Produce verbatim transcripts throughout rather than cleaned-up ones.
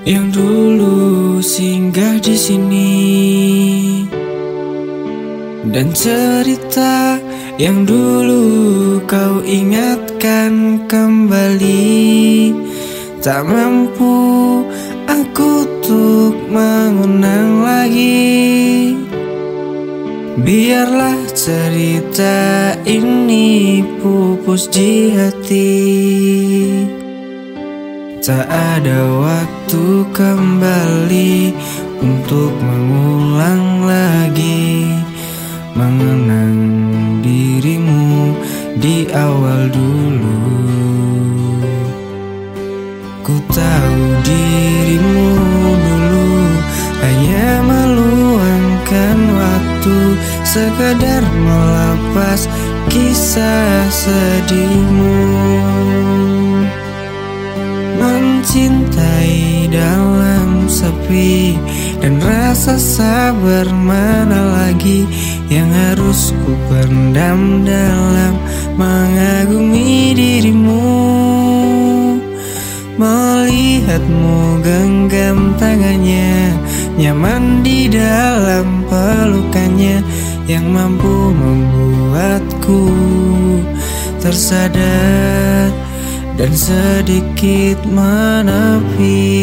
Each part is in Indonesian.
yang dulu singgah di sini, dan cerita yang dulu kau ingatkan kembali. Tak mampu aku untuk mengulang lagi. Biarlah cerita ini pupus di hati. Tak ada waktu kembali untuk mengulang lagi, mengenang dirimu di awal dulu. Ku tahu dirimu dulu hanya meluangkan waktu, sekadar melepas kisah sedihmu. Mencintai dalam sepi, dan rasa sabar mana lagi yang harus ku pendam dalam mengagumi dirimu. Melihatmu genggam tangannya, nyaman di dalam pelukannya, yang mampu membuatku tersadar dan sedikit menepi.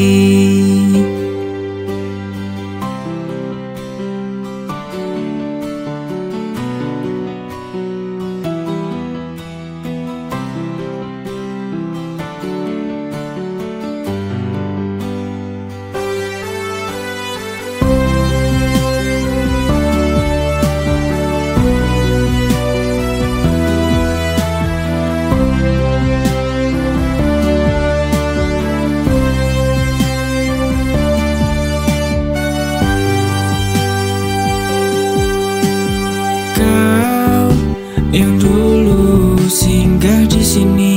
Yang dulu singgah di sini,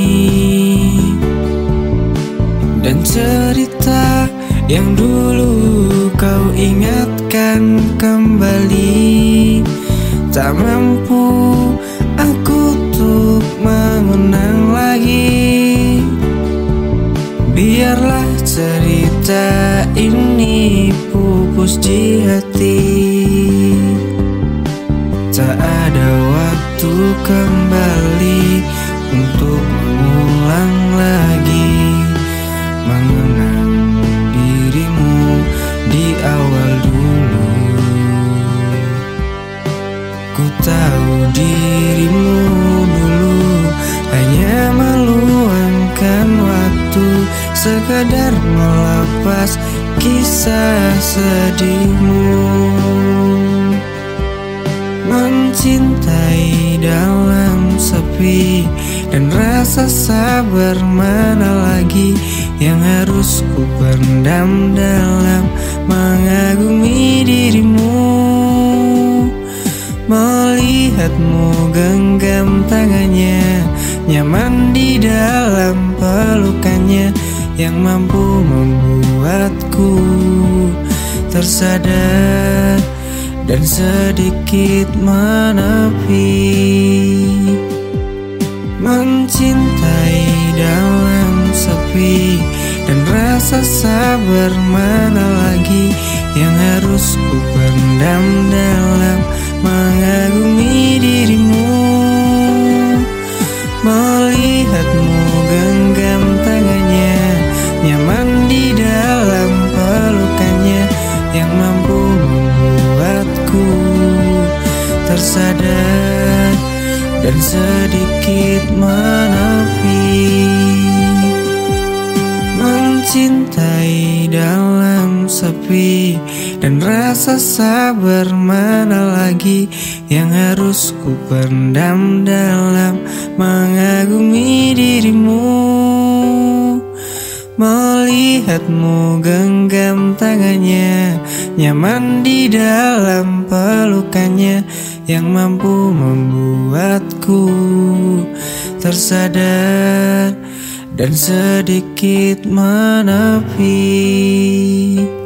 dan cerita yang dulu kau ingatkan kembali. Tak mampu aku untuk mengulang lagi. Biarlah cerita ini pupus di hati. Tak ada waktu kembali untuk mengulang lagi, mengenang dirimu di awal dulu. Ku tahu dirimu dulu hanya meluangkan waktu, sekadar melepas kisah sedihmu. Mencintai dalam sepi, dan rasa sabar mana lagi yang harus ku pendam dalam mengagumi dirimu. Melihatmu genggam tangannya, nyaman di dalam pelukannya, yang mampu membuatku tersadar dan sedikit menepi. Mencintai dalam sepi, dan rasa sabar mana lagi yang harus ku pendam dalam mengagumi dirimu. Melihatmu genggam tangannya, nyaman di dalam pelukannya, yang mampu membuatku tersadar dan sedikit menepi. Mencintai dalam sepi, dan rasa sabar mana lagi yang harus ku pendam dalam mengagumi dirimu. Melihatmu genggam tangannya, nyaman di dalam pelukannya, yang mampu membuatku tersadar dan sedikit menepi.